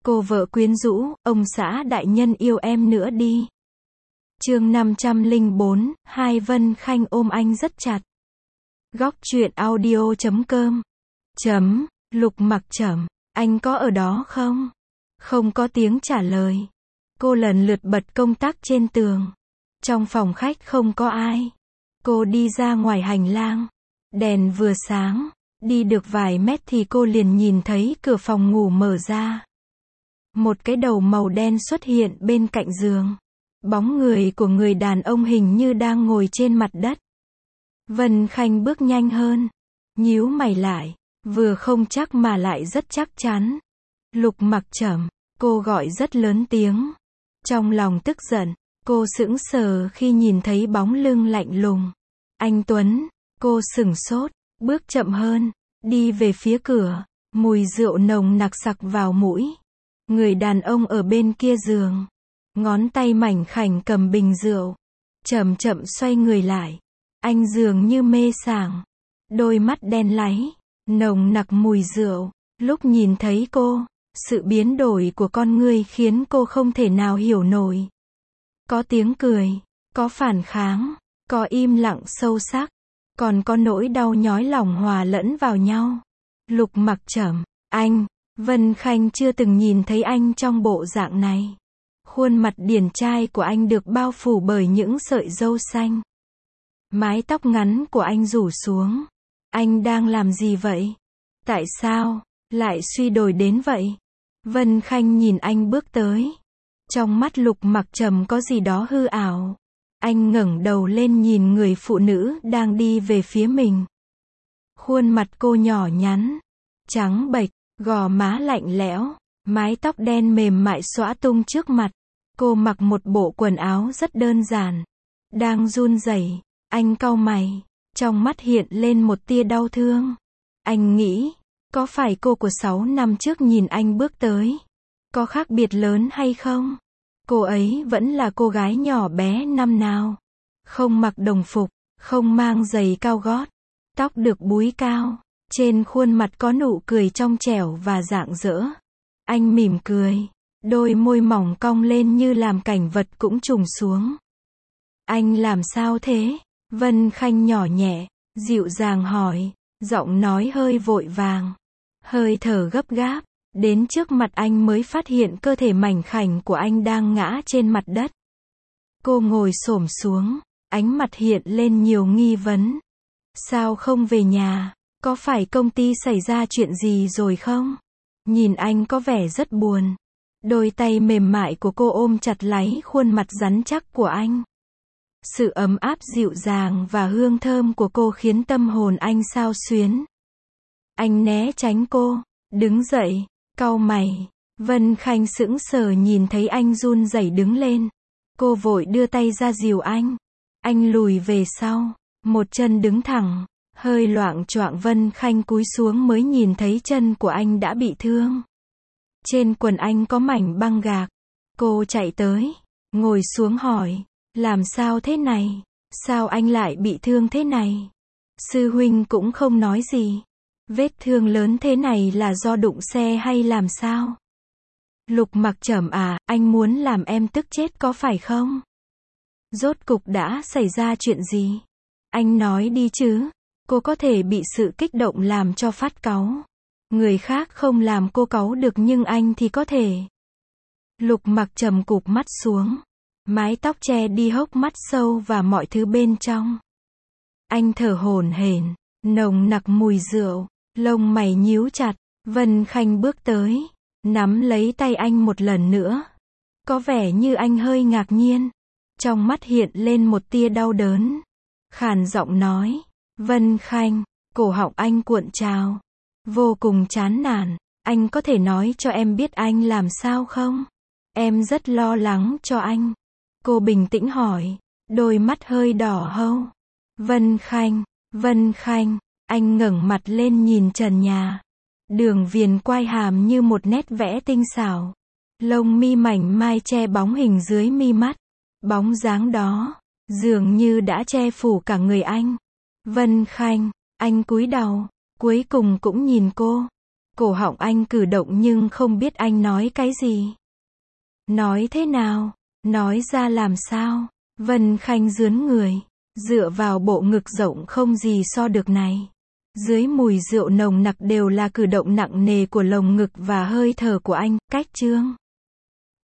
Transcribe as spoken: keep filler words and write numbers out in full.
Cô vợ quyến rũ, ông xã đại nhân yêu em nữa đi. Chương năm trăm lẻ bốn, hai Vân Khanh ôm anh rất chặt. Góc truyện audio chấm com. Chấm, Lục Mặc Trầm, anh có ở đó không? Không có tiếng trả lời. Cô lần lượt bật công tắc trên tường. Trong phòng khách không có ai. Cô đi ra ngoài hành lang. Đèn vừa sáng. Đi được vài mét thì cô liền nhìn thấy cửa phòng ngủ mở ra. Một cái đầu màu đen xuất hiện bên cạnh giường. Bóng người của người đàn ông hình như đang ngồi trên mặt đất. Vân Khanh bước nhanh hơn. Nhíu mày lại. Vừa không chắc mà lại rất chắc chắn. Lục Mặc Trầm. Cô gọi rất lớn tiếng. Trong lòng tức giận. Cô sững sờ khi nhìn thấy bóng lưng lạnh lùng. Anh Tuấn. Cô sửng sốt. Bước chậm hơn. Đi về phía cửa. Mùi rượu nồng nặc sặc vào mũi. Người đàn ông ở bên kia giường. Ngón tay mảnh khảnh cầm bình rượu. Chậm chậm xoay người lại. Anh dường như mê sảng. Đôi mắt đen láy. Nồng nặc mùi rượu. Lúc nhìn thấy cô, sự biến đổi của con người khiến cô không thể nào hiểu nổi. Có tiếng cười. Có phản kháng. Có im lặng sâu sắc. Còn có nỗi đau nhói lòng hòa lẫn vào nhau. Lục Mặc Trầm. Anh. Vân Khanh chưa từng nhìn thấy anh trong bộ dạng này. Khuôn mặt điển trai của anh được bao phủ bởi những sợi râu xanh. Mái tóc ngắn của anh rủ xuống. Anh đang làm gì vậy? Tại sao lại suy đồi đến vậy? Vân Khanh nhìn anh bước tới. Trong mắt Lục Mặc Trầm có gì đó hư ảo. Anh ngẩng đầu lên nhìn người phụ nữ đang đi về phía mình. Khuôn mặt cô nhỏ nhắn, trắng bệch, gò má lạnh lẽo, mái tóc đen mềm mại xõa tung trước mặt. Cô mặc một bộ quần áo rất đơn giản, đang run rẩy. Anh cau mày, trong mắt hiện lên một tia đau thương. Anh nghĩ, có phải cô của sáu năm trước nhìn anh bước tới, có khác biệt lớn hay không? Cô ấy vẫn là cô gái nhỏ bé năm nào, không mặc đồng phục, không mang giày cao gót, tóc được búi cao, trên khuôn mặt có nụ cười trong trẻo và rạng rỡ. Anh mỉm cười, đôi môi mỏng cong lên như làm cảnh vật cũng trùng xuống. Anh làm sao thế? Vân Khanh nhỏ nhẹ, dịu dàng hỏi, giọng nói hơi vội vàng, hơi thở gấp gáp. Đến trước mặt anh mới phát hiện cơ thể mảnh khảnh của anh đang ngã trên mặt đất. Cô ngồi xổm xuống, ánh mặt hiện lên nhiều nghi vấn. Sao không về nhà? Có phải công ty xảy ra chuyện gì rồi không? Nhìn anh có vẻ rất buồn. Đôi tay mềm mại của cô ôm chặt lấy khuôn mặt rắn chắc của anh. Sự ấm áp dịu dàng và hương thơm của cô khiến tâm hồn anh xao xuyến. Anh né tránh cô, đứng dậy, cau mày. Vân Khanh sững sờ nhìn thấy anh run rẩy đứng lên. Cô vội đưa tay ra dìu anh. Anh lùi về sau, một chân đứng thẳng, hơi loạng choạng. Vân Khanh cúi xuống mới nhìn thấy chân của anh đã bị thương. Trên quần anh có mảnh băng gạc. Cô chạy tới, ngồi xuống hỏi, làm sao thế này? Sao anh lại bị thương thế này? Sư huynh cũng không nói gì. Vết thương lớn thế này là do đụng xe hay làm sao? Lục Mặc Trầm à, anh muốn làm em tức chết có phải không? Rốt cục đã xảy ra chuyện gì? Anh nói đi chứ. Cô có thể bị sự kích động làm cho phát cáu. Người khác không làm cô cáu được nhưng anh thì có thể. Lục Mặc Trầm cụp mắt xuống. Mái tóc che đi hốc mắt sâu và mọi thứ bên trong. Anh thở hổn hển, nồng nặc mùi rượu, lông mày nhíu chặt. Vân Khanh bước tới, nắm lấy tay anh một lần nữa. Có vẻ như anh hơi ngạc nhiên. Trong mắt hiện lên một tia đau đớn. Khàn giọng nói, Vân Khanh. Cổ họng anh cuộn trào, vô cùng chán nản. Anh có thể nói cho em biết anh làm sao không? Em rất lo lắng cho anh. Cô bình tĩnh hỏi, đôi mắt hơi đỏ hâu. Vân Khanh, Vân Khanh. Anh ngẩng mặt lên nhìn trần nhà. Đường viền quai hàm như một nét vẽ tinh xảo. Lông mi mảnh mai che bóng hình dưới mi mắt. Bóng dáng đó, dường như đã che phủ cả người anh. Vân Khanh, anh cúi đầu, cuối cùng cũng nhìn cô. Cổ họng anh cử động nhưng không biết anh nói cái gì. Nói thế nào? Nói ra làm sao? Vân Khanh rướn người, dựa vào bộ ngực rộng không gì so được này. Dưới mùi rượu nồng nặc đều là cử động nặng nề của lồng ngực và hơi thở của anh, cách chương.